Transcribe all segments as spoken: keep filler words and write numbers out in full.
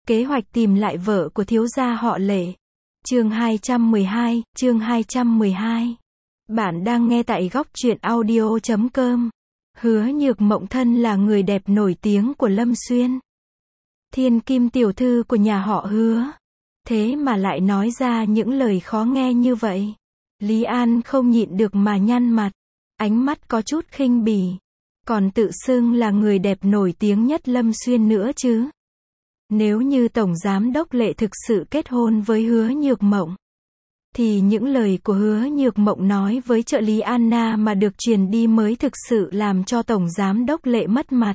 Kế hoạch tìm lại vợ của thiếu gia họ Lệ. Chương hai trăm mười hai, chương hai trăm mười hai. Bạn đang nghe tại góc truyện audio chấm com. Hứa Nhược Mộng thân là người đẹp nổi tiếng của Lâm Xuyên. Thiên kim tiểu thư của nhà họ Hứa. Thế mà lại nói ra những lời khó nghe như vậy. Lý An không nhịn được mà nhăn mặt. Ánh mắt có chút khinh bỉ. Còn tự xưng là người đẹp nổi tiếng nhất Lâm Xuyên nữa chứ. Nếu như Tổng Giám Đốc Lệ thực sự kết hôn với Hứa Nhược Mộng, thì những lời của Hứa Nhược Mộng nói với trợ lý Anna mà được truyền đi mới thực sự làm cho Tổng Giám Đốc Lệ mất mặt.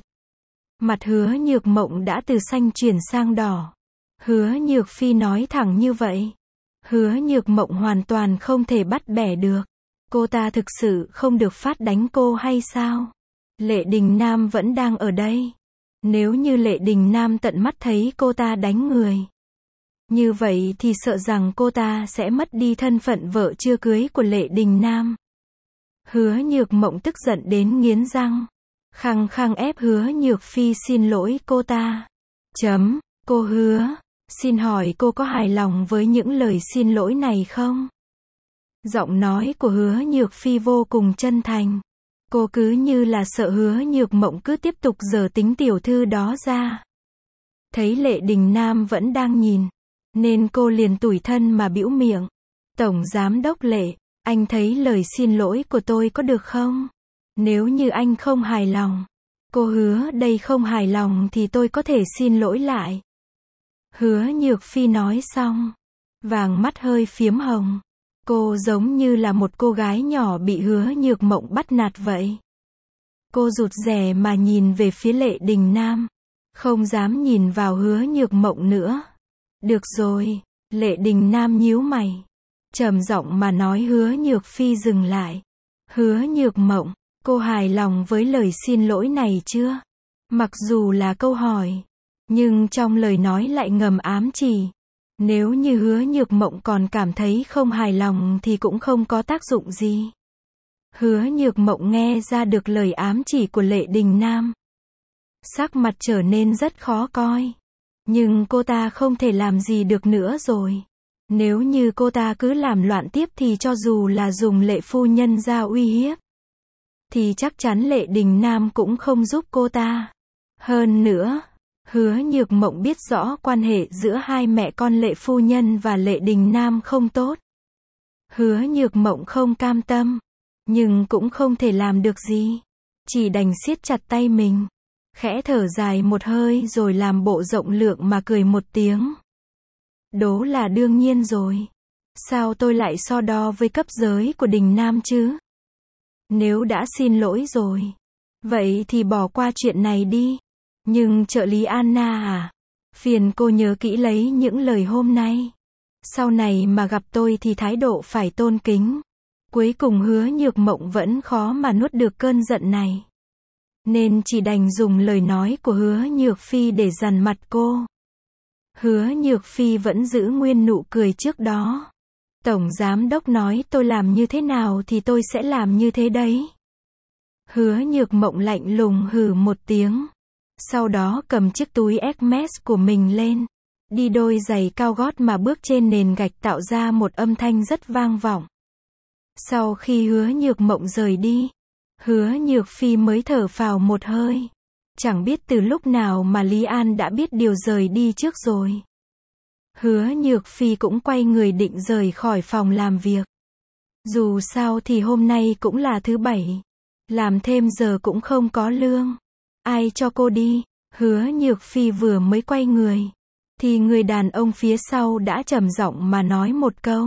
Mặt Hứa Nhược Mộng đã từ xanh chuyển sang đỏ. Hứa Nhược Phi nói thẳng như vậy. Hứa Nhược Mộng hoàn toàn không thể bắt bẻ được. Cô ta thực sự không được phát đánh cô hay sao? Lệ Đình Nam vẫn đang ở đây. Nếu như Lệ Đình Nam tận mắt thấy cô ta đánh người, như vậy thì sợ rằng cô ta sẽ mất đi thân phận vợ chưa cưới của Lệ Đình Nam. Hứa Nhược Mộng tức giận đến nghiến răng. Khăng khăng ép Hứa Nhược Phi xin lỗi cô ta. Chấm, cô Hứa, xin hỏi cô có hài lòng với những lời xin lỗi này không? Giọng nói của Hứa Nhược Phi vô cùng chân thành. Cô cứ như là sợ Hứa Nhược Mộng cứ tiếp tục giở tính tiểu thư đó ra. Thấy Lệ Đình Nam vẫn đang nhìn, nên cô liền tủi thân mà bĩu miệng. Tổng Giám Đốc Lệ, anh thấy lời xin lỗi của tôi có được không? Nếu như anh không hài lòng, cô Hứa đây không hài lòng thì tôi có thể xin lỗi lại. Hứa Nhược Phi nói xong, vàng mắt hơi phiếm hồng. Cô giống như là một cô gái nhỏ bị Hứa Nhược Mộng bắt nạt vậy. Cô rụt rè mà nhìn về phía Lệ Đình Nam, không dám nhìn vào Hứa Nhược Mộng nữa. Được rồi, Lệ Đình Nam nhíu mày, trầm giọng mà nói Hứa Nhược Phi dừng lại. Hứa Nhược Mộng, cô hài lòng với lời xin lỗi này chưa? Mặc dù là câu hỏi, nhưng trong lời nói lại ngầm ám chỉ. Nếu như Hứa Nhược Mộng còn cảm thấy không hài lòng thì cũng không có tác dụng gì. Hứa Nhược Mộng nghe ra được lời ám chỉ của Lệ Đình Nam. Sắc mặt trở nên rất khó coi. Nhưng cô ta không thể làm gì được nữa rồi. Nếu như cô ta cứ làm loạn tiếp thì cho dù là dùng Lệ phu nhân ra uy hiếp, thì chắc chắn Lệ Đình Nam cũng không giúp cô ta. Hơn nữa, Hứa Nhược Mộng biết rõ quan hệ giữa hai mẹ con Lệ phu nhân và Lệ Đình Nam không tốt. Hứa Nhược Mộng không cam tâm, nhưng cũng không thể làm được gì. Chỉ đành siết chặt tay mình, khẽ thở dài một hơi rồi làm bộ rộng lượng mà cười một tiếng. Đố là đương nhiên rồi. Sao tôi lại so đo với cấp dưới của Đình Nam chứ? Nếu đã xin lỗi rồi, vậy thì bỏ qua chuyện này đi. Nhưng trợ lý Anna à, phiền cô nhớ kỹ lấy những lời hôm nay. Sau này mà gặp tôi thì thái độ phải tôn kính. Cuối cùng Hứa Nhược Mộng vẫn khó mà nuốt được cơn giận này, nên chỉ đành dùng lời nói của Hứa Nhược Phi để dằn mặt cô. Hứa Nhược Phi vẫn giữ nguyên nụ cười trước đó. Tổng Giám Đốc nói tôi làm như thế nào thì tôi sẽ làm như thế đấy. Hứa Nhược Mộng lạnh lùng hừ một tiếng. Sau đó cầm chiếc túi Hermes của mình lên, đi đôi giày cao gót mà bước trên nền gạch tạo ra một âm thanh rất vang vọng. Sau khi Hứa Nhược Mộng rời đi, Hứa Nhược Phi mới thở phào một hơi. Chẳng biết từ lúc nào mà Lý An đã biết điều rời đi trước rồi. Hứa Nhược Phi cũng quay người định rời khỏi phòng làm việc. Dù sao thì hôm nay cũng là thứ bảy, làm thêm giờ cũng không có lương. Ai cho cô đi? Hứa Nhược Phi vừa mới quay người, thì người đàn ông phía sau đã trầm giọng mà nói một câu.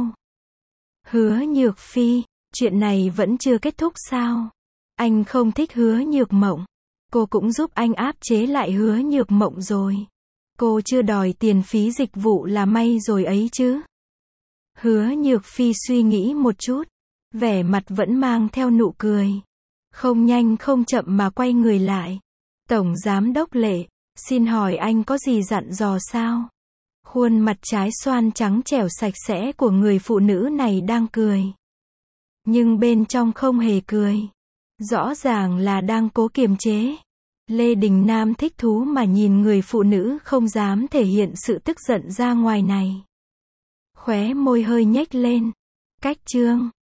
Hứa Nhược Phi, chuyện này vẫn chưa kết thúc sao? Anh không thích Hứa Nhược Mộng. Cô cũng giúp anh áp chế lại Hứa Nhược Mộng rồi. Cô chưa đòi tiền phí dịch vụ là may rồi ấy chứ. Hứa Nhược Phi suy nghĩ một chút, vẻ mặt vẫn mang theo nụ cười. Không nhanh không chậm mà quay người lại. Tổng Giám Đốc Lệ, xin hỏi anh có gì dặn dò sao? Khuôn mặt trái xoan trắng trẻo sạch sẽ của người phụ nữ này đang cười, nhưng bên trong không hề cười. Rõ ràng là đang cố kiềm chế. Lê Đình Nam thích thú mà nhìn người phụ nữ không dám thể hiện sự tức giận ra ngoài này. Khóe môi hơi nhếch lên. Cách chương